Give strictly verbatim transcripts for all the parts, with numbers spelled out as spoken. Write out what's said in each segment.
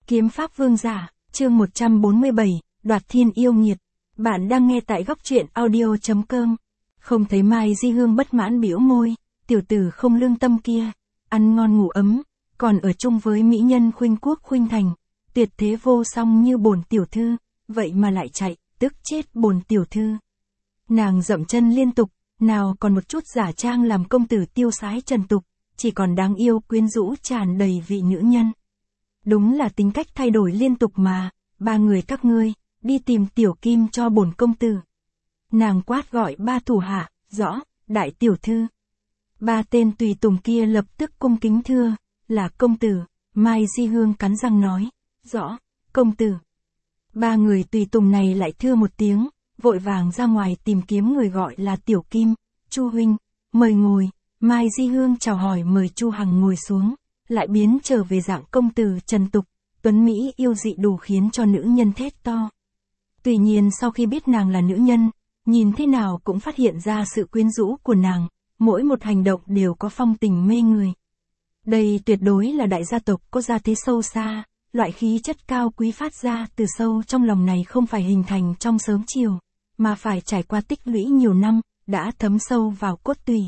Kiếm pháp vương giả, chương một trăm bốn mươi bảy, đoạt thiên yêu nghiệt. Bạn đang nghe tại góc truyện audio chấm com. Không thấy Mai Di Hương bất mãn bĩu môi, tiểu tử không lương tâm kia, ăn ngon ngủ ấm, còn ở chung với mỹ nhân khuynh quốc khuynh thành, tuyệt thế vô song như bổn tiểu thư, vậy mà lại chạy, tức chết bổn tiểu thư. Nàng dậm chân liên tục, nào còn một chút giả trang làm công tử tiêu sái trần tục, chỉ còn đáng yêu quyến rũ tràn đầy vị nữ nhân. Đúng là tính cách thay đổi liên tục mà, ba người các ngươi, đi tìm tiểu kim cho bổn công tử. Nàng quát gọi ba thủ hạ, rõ, đại tiểu thư. Ba tên tùy tùng kia lập tức cung kính thưa, là công tử. Mai Di Hương cắn răng nói, rõ, công tử. Ba người tùy tùng này lại thưa một tiếng, vội vàng ra ngoài tìm kiếm người gọi là tiểu kim. Chu huynh, mời ngồi. Mai Di Hương chào hỏi mời Chu Hằng ngồi xuống, lại biến trở về dạng công tử trần tục, tuấn mỹ yêu dị đủ khiến cho nữ nhân thét to. Tuy nhiên sau khi biết nàng là nữ nhân, nhìn thế nào cũng phát hiện ra sự quyến rũ của nàng, mỗi một hành động đều có phong tình mê người. Đây tuyệt đối là đại gia tộc có gia thế sâu xa, loại khí chất cao quý phát ra từ sâu trong lòng này không phải hình thành trong sớm chiều, mà phải trải qua tích lũy nhiều năm, đã thấm sâu vào cốt tủy.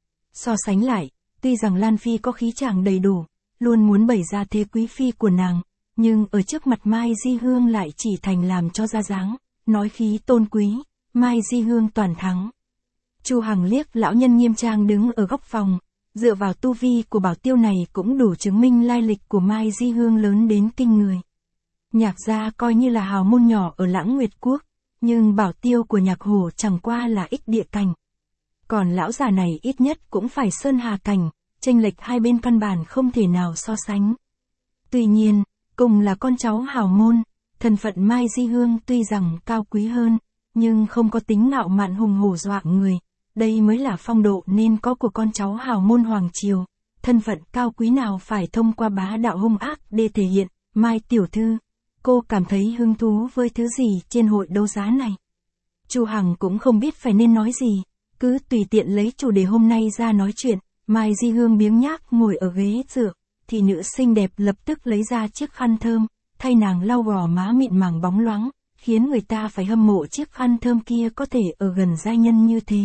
So sánh lại, tuy rằng Lan Phi có khí chàng đầy đủ, luôn muốn bày ra thế quý phi của nàng, nhưng ở trước mặt Mai Di Hương lại chỉ thành làm cho ra dáng, nói khí tôn quý, Mai Di Hương toàn thắng. Chu Hằng liếc lão nhân nghiêm trang đứng ở góc phòng, dựa vào tu vi của bảo tiêu này cũng đủ chứng minh lai lịch của Mai Di Hương lớn đến kinh người. Nhạc gia coi như là hào môn nhỏ ở Lãng Nguyệt Quốc, nhưng bảo tiêu của Nhạc Hổ chẳng qua là ích địa cảnh. Còn lão già này ít nhất cũng phải sơn hà cảnh, chênh lệch hai bên căn bản không thể nào so sánh. Tuy nhiên, cùng là con cháu hào môn, thân phận Mai Di Hương tuy rằng cao quý hơn, nhưng không có tính ngạo mạn hùng hổ dọa người, đây mới là phong độ nên có của con cháu hào môn hoàng triều, thân phận cao quý nào phải thông qua bá đạo hung ác để thể hiện. Mai tiểu thư, cô cảm thấy hứng thú với thứ gì trên hội đấu giá này? Chu Hằng cũng không biết phải nên nói gì, cứ tùy tiện lấy chủ đề hôm nay ra nói chuyện. Mai Di Hương biếng nhác ngồi ở ghế dựa, thì nữ xinh đẹp lập tức lấy ra chiếc khăn thơm, thay nàng lau gò má mịn màng bóng loáng, khiến người ta phải hâm mộ chiếc khăn thơm kia có thể ở gần giai nhân như thế.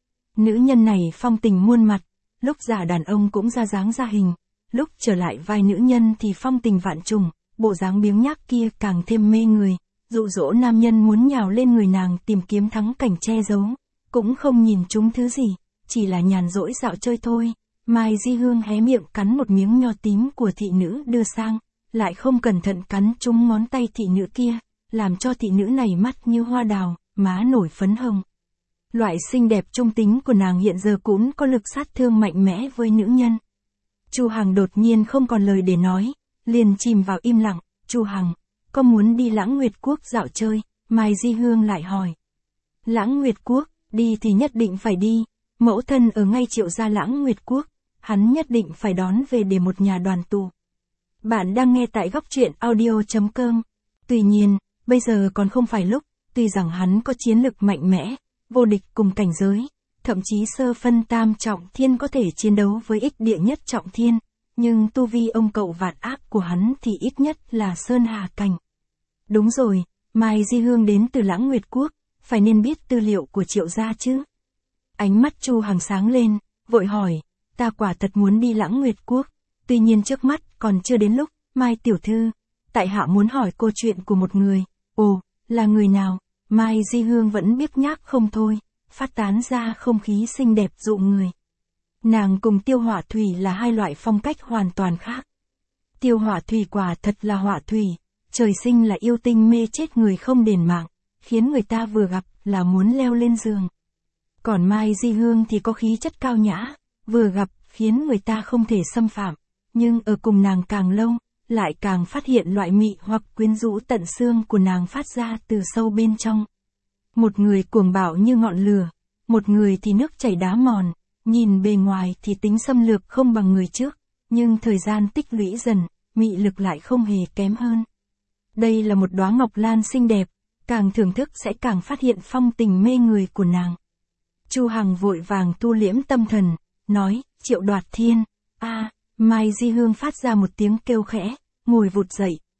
Nữ nhân này phong tình muôn mặt, lúc giả đàn ông cũng ra dáng ra hình, lúc trở lại vai nữ nhân thì phong tình vạn trùng, bộ dáng biếng nhác kia càng thêm mê người, dụ dỗ nam nhân muốn nhào lên người nàng tìm kiếm thắng cảnh che giấu, cũng không nhìn chúng thứ gì, chỉ là nhàn rỗi dạo chơi thôi. Mai Di Hương hé miệng cắn một miếng nho tím của thị nữ đưa sang, lại không cẩn thận cắn trúng ngón tay thị nữ kia, làm cho thị nữ này mắt như hoa đào, má nổi phấn hồng. Loại xinh đẹp trung tính của nàng hiện giờ cũng có lực sát thương mạnh mẽ với nữ nhân. Chu Hằng đột nhiên không còn lời để nói, liền chìm vào im lặng. Chu Hằng, có muốn đi Lãng Nguyệt Quốc dạo chơi? Mai Di Hương lại hỏi. Lãng Nguyệt Quốc, đi thì nhất định phải đi, mẫu thân ở ngay Triệu gia Lãng Nguyệt Quốc, hắn nhất định phải đón về để một nhà đoàn tụ. Bạn đang nghe tại góc truyện audio chấm com. Tuy nhiên, bây giờ còn không phải lúc, tuy rằng hắn có chiến lực mạnh mẽ, vô địch cùng cảnh giới, thậm chí sơ phân tam trọng thiên có thể chiến đấu với ích địa nhất trọng thiên, nhưng tu vi ông cậu vạn ác của hắn thì ít nhất là sơn hà cảnh. Đúng rồi, Mai Di Hương đến từ Lãng Nguyệt Quốc, phải nên biết tư liệu của Triệu gia chứ. Ánh mắt Chu Hằng sáng lên, vội hỏi, ta quả thật muốn đi Lãng Nguyệt Quốc, tuy nhiên trước mắt còn chưa đến lúc. Mai tiểu thư, tại hạ muốn hỏi cô chuyện của một người. Ồ, là người nào? Mai Di Hương vẫn biếc nhác không thôi, phát tán ra không khí xinh đẹp dụ người. Nàng cùng Tiêu Hỏa Thủy là hai loại phong cách hoàn toàn khác. Tiêu Hỏa Thủy quả thật là hỏa thủy, trời sinh là yêu tinh mê chết người không đền mạng, khiến người ta vừa gặp là muốn leo lên giường. Còn Mai Di Hương thì có khí chất cao nhã, vừa gặp khiến người ta không thể xâm phạm, nhưng ở cùng nàng càng lâu, lại càng phát hiện loại mị hoặc quyến rũ tận xương của nàng phát ra từ sâu bên trong. Một người cuồng bạo như ngọn lửa, một người thì nước chảy đá mòn, nhìn bề ngoài thì tính xâm lược không bằng người trước, nhưng thời gian tích lũy dần, mị lực lại không hề kém hơn. Đây là một đóa ngọc lan xinh đẹp, càng thưởng thức sẽ càng phát hiện phong tình mê người của nàng. Chu Hằng vội vàng tu liễm tâm thần, nói, Triệu Đoạt Thiên, a. Mai Di Hương phát ra một tiếng kêu khẽ, ngồi vụt dậy,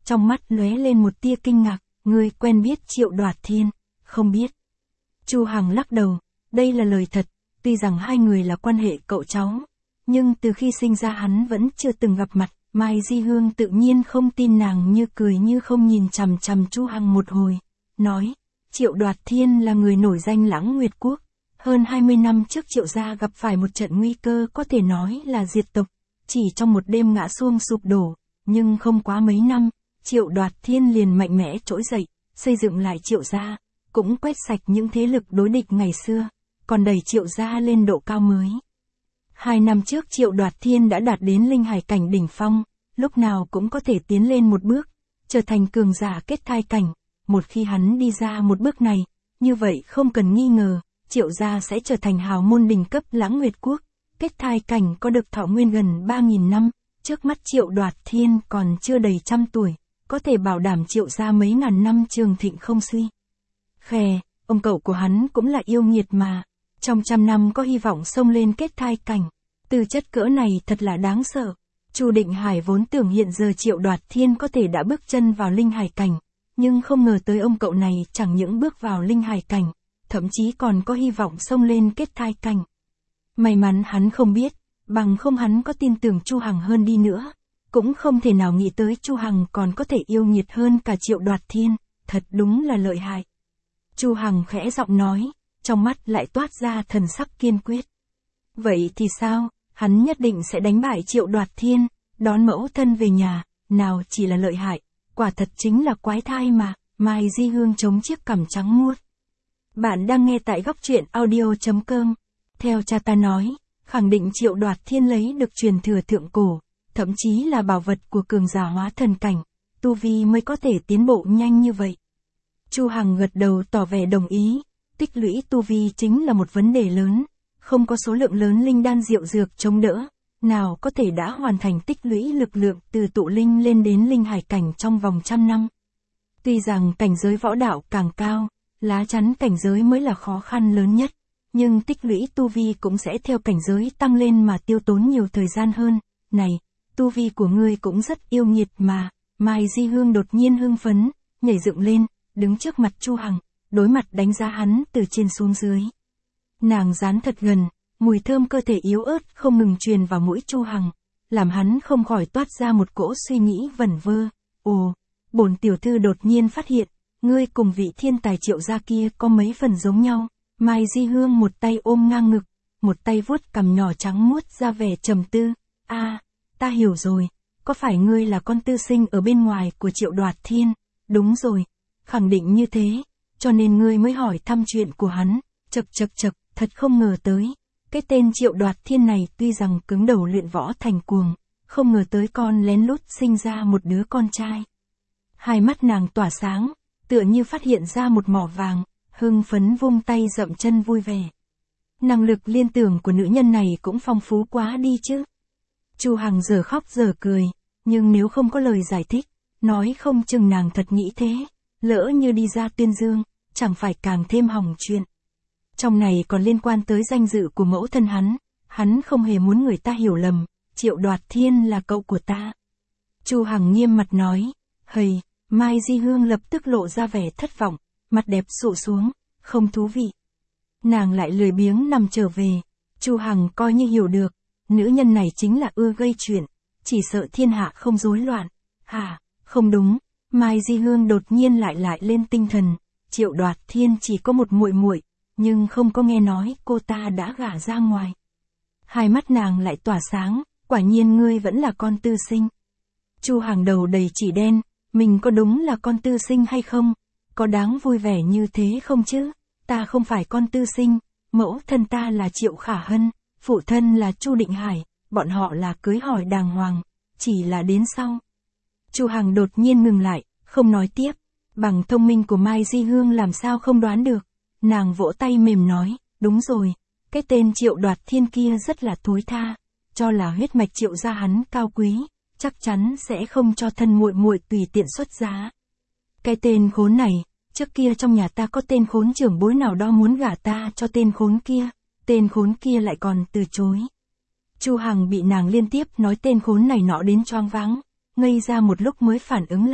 Trong mắt lóe lên một tia kinh ngạc, ngươi quen biết Triệu Đoạt Thiên, không biết. Chu Hằng lắc đầu, đây là lời thật, tuy rằng hai người là quan hệ cậu cháu, nhưng từ khi sinh ra hắn vẫn chưa từng gặp mặt. Mai Di Hương tự nhiên không tin nàng, như cười như không nhìn chằm chằm Chu Hằng một hồi, nói, Triệu Đoạt Thiên là người nổi danh Lãng Nguyệt Quốc, hơn hai mươi năm trước Triệu gia gặp phải một trận nguy cơ có thể nói là diệt tộc, chỉ trong một đêm ngã xuông sụp đổ, nhưng không quá mấy năm, Triệu Đoạt Thiên liền mạnh mẽ trỗi dậy, xây dựng lại Triệu gia, cũng quét sạch những thế lực đối địch ngày xưa, còn đẩy Triệu gia lên độ cao mới. Hai năm trước Triệu Đoạt Thiên đã đạt đến linh hải cảnh đỉnh phong, lúc nào cũng có thể tiến lên một bước, trở thành cường giả kết thai cảnh. Một khi hắn đi ra một bước này, như vậy không cần nghi ngờ, Triệu gia sẽ trở thành hào môn đỉnh cấp Lãng Nguyệt Quốc, kết thai cảnh có được thọ nguyên gần ba nghìn năm, trước mắt Triệu Đoạt Thiên còn chưa đầy trăm tuổi, có thể bảo đảm Triệu gia mấy ngàn năm trường thịnh không suy. Khè, ông cậu của hắn cũng là yêu nghiệt mà, trong trăm năm có hy vọng xông lên kết thai cảnh, tư chất cỡ này thật là đáng sợ. Chu Định Hải vốn tưởng hiện giờ Triệu Đoạt Thiên có thể đã bước chân vào linh hải cảnh, nhưng không ngờ tới ông cậu này chẳng những bước vào linh hải cảnh, thậm chí còn có hy vọng xông lên kết thai cảnh. May mắn hắn không biết, bằng không hắn có tin tưởng Chu Hằng hơn đi nữa, cũng không thể nào nghĩ tới Chu Hằng còn có thể yêu nghiệt hơn cả Triệu Đoạt Thiên, thật đúng là lợi hại. Chu Hằng khẽ giọng nói, trong mắt lại toát ra thần sắc kiên quyết. Vậy thì sao, hắn nhất định sẽ đánh bại Triệu Đoạt Thiên, đón mẫu thân về nhà, nào chỉ là lợi hại, quả thật chính là quái thai mà. Mai Di Hương chống chiếc cằm trắng muốt. Bạn đang nghe tại góc truyện audio chấm com. Theo cha ta nói, khẳng định Triệu Đoạt Thiên lấy được truyền thừa thượng cổ, thậm chí là bảo vật của cường giả hóa thần cảnh, tu vi mới có thể tiến bộ nhanh như vậy. Chu Hằng gật đầu tỏ vẻ đồng ý, tích lũy tu vi chính là một vấn đề lớn, không có số lượng lớn linh đan diệu dược chống đỡ, nào có thể đã hoàn thành tích lũy lực lượng từ tụ linh lên đến linh hải cảnh trong vòng trăm năm. Tuy rằng cảnh giới võ đạo càng cao, lá chắn cảnh giới mới là khó khăn lớn nhất, nhưng tích lũy tu vi cũng sẽ theo cảnh giới tăng lên mà tiêu tốn nhiều thời gian hơn. Này, tu vi của ngươi cũng rất yêu nghiệt mà. Mai Di Hương đột nhiên hưng phấn, nhảy dựng lên, đứng trước mặt Chu Hằng, đối mặt đánh giá hắn từ trên xuống dưới. Nàng dán thật gần, mùi thơm cơ thể yếu ớt không ngừng truyền vào mũi Chu Hằng, làm hắn không khỏi toát ra một cỗ suy nghĩ vẩn vơ. Ồ, bổn tiểu thư đột nhiên phát hiện, ngươi cùng vị thiên tài Triệu gia kia có mấy phần giống nhau. Mai Di Hương một tay ôm ngang ngực, một tay vuốt cằm nhỏ trắng muốt ra vẻ trầm tư. A, à, ta hiểu rồi, có phải ngươi là con tư sinh ở bên ngoài của Triệu Đoạt Thiên? Đúng rồi, khẳng định như thế, cho nên ngươi mới hỏi thăm chuyện của hắn. Chậc chậc chậc, thật không ngờ tới, cái tên Triệu Đoạt Thiên này tuy rằng cứng đầu luyện võ thành cuồng, không ngờ tới con lén lút sinh ra một đứa con trai. Hai mắt nàng tỏa sáng, tựa như phát hiện ra một mỏ vàng, hưng phấn vung tay dậm chân vui vẻ. Năng lực liên tưởng của nữ nhân này cũng phong phú quá đi chứ. Chu Hằng giờ khóc giờ cười, nhưng nếu không có lời giải thích, nói không chừng nàng thật nghĩ thế, lỡ như đi ra tuyên dương, chẳng phải càng thêm hỏng chuyện. Trong này còn liên quan tới danh dự của mẫu thân hắn, hắn không hề muốn người ta hiểu lầm, Triệu Đoạt Thiên là cậu của ta. Chu Hằng nghiêm mặt nói, hầy, Mai Di Hương lập tức lộ ra vẻ thất vọng, mặt đẹp sụ xuống, không thú vị. Nàng lại lười biếng nằm trở về, Chu Hằng coi như hiểu được, nữ nhân này chính là ưa gây chuyện, chỉ sợ thiên hạ không rối loạn. Hả, không đúng, Mai Di Hương đột nhiên lại lại lên tinh thần, Triệu Đoạt Thiên chỉ có một muội muội, nhưng không có nghe nói cô ta đã gả ra ngoài. Hai mắt nàng lại tỏa sáng, quả nhiên ngươi vẫn là con tư sinh. Chu Hằng đầu đầy chỉ đen, mình có đúng là con tư sinh hay không? Có đáng vui vẻ như thế không chứ? Ta không phải con tư sinh, mẫu thân ta là Triệu Khả Hân, phụ thân là Chu Định Hải, bọn họ là cưới hỏi đàng hoàng, chỉ là đến sau. Chu Hằng đột nhiên ngừng lại, không nói tiếp, bằng thông minh của Mai Di Hương làm sao không đoán được. Nàng vỗ tay mềm nói, đúng rồi, cái tên Triệu Đoạt Thiên kia rất là thối tha, cho là huyết mạch Triệu gia hắn cao quý, chắc chắn sẽ không cho thân muội muội tùy tiện xuất giá. Cái tên khốn này, trước kia trong nhà ta có tên khốn trưởng bối nào đó muốn gả ta cho tên khốn kia, tên khốn kia lại còn từ chối. Chu Hằng bị nàng liên tiếp nói tên khốn này nọ đến choáng váng, ngây ra một lúc mới phản ứng lại,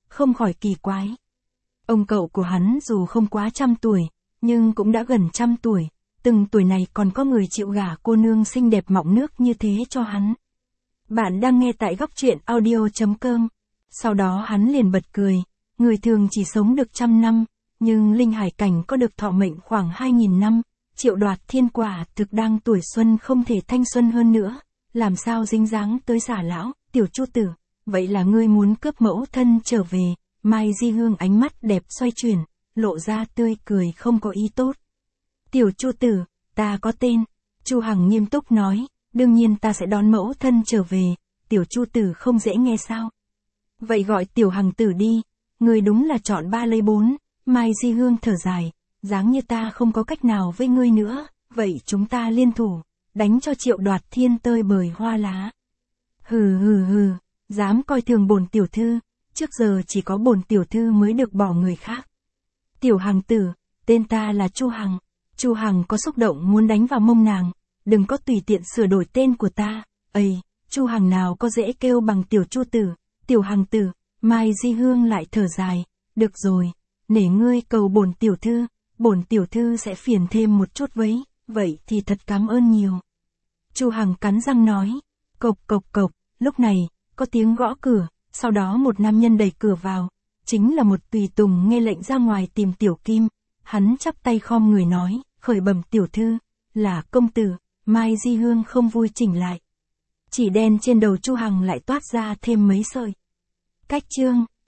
không khỏi kỳ quái. Ông cậu của hắn dù không quá trăm tuổi, nhưng cũng đã gần trăm tuổi, từng tuổi này còn có người chịu gả cô nương xinh đẹp mọng nước như thế cho hắn. Bạn đang nghe tại góc truyện audio.com. Sau đó hắn liền bật cười, người thường chỉ sống được trăm năm, nhưng linh hải cảnh có được thọ mệnh khoảng hai nghìn năm, Triệu Đoạt Thiên quả thực đang tuổi xuân không thể thanh xuân hơn nữa, làm sao dính dáng tới giả lão, tiểu Chu tử, vậy là ngươi muốn cướp mẫu thân trở về, Mai Di Hương ánh mắt đẹp xoay chuyển, lộ ra tươi cười không có ý tốt. Tiểu Chu tử, ta có tên, Chu Hằng nghiêm túc nói, đương nhiên ta sẽ đón mẫu thân trở về, tiểu Chu tử không dễ nghe sao. Vậy gọi tiểu Hằng tử đi, ngươi đúng là chọn ba lấy bốn, Mai Di Hương thở dài, dáng như ta không có cách nào với ngươi nữa, vậy chúng ta liên thủ, đánh cho Triệu Đoạt Thiên tơi bời hoa lá. Hừ hừ hừ, dám coi thường bổn tiểu thư, trước giờ chỉ có bổn tiểu thư mới được bỏ người khác. Tiểu Hằng tử, tên ta là Chu Hằng. Chu Hằng có xúc động muốn đánh vào mông nàng, đừng có tùy tiện sửa đổi tên của ta. Ây, Chu Hằng nào có dễ kêu bằng tiểu Chu tử, tiểu Hằng tử. Mai Di Hương lại thở dài, được rồi, nể ngươi cầu bổn tiểu thư, bổn tiểu thư sẽ phiền thêm một chút với, vậy thì thật cảm ơn nhiều. Chu Hằng cắn răng nói, cộc cộc cộc, lúc này, có tiếng gõ cửa, sau đó một nam nhân đẩy cửa vào, chính là một tùy tùng nghe lệnh ra ngoài tìm Tiểu Kim, hắn chắp tay khom người nói, khởi bẩm tiểu thư, là công tử. Mai Di Hương không vui chỉnh lại. Chỉ đen trên đầu Chu Hằng lại toát ra thêm mấy sợi. Cách chương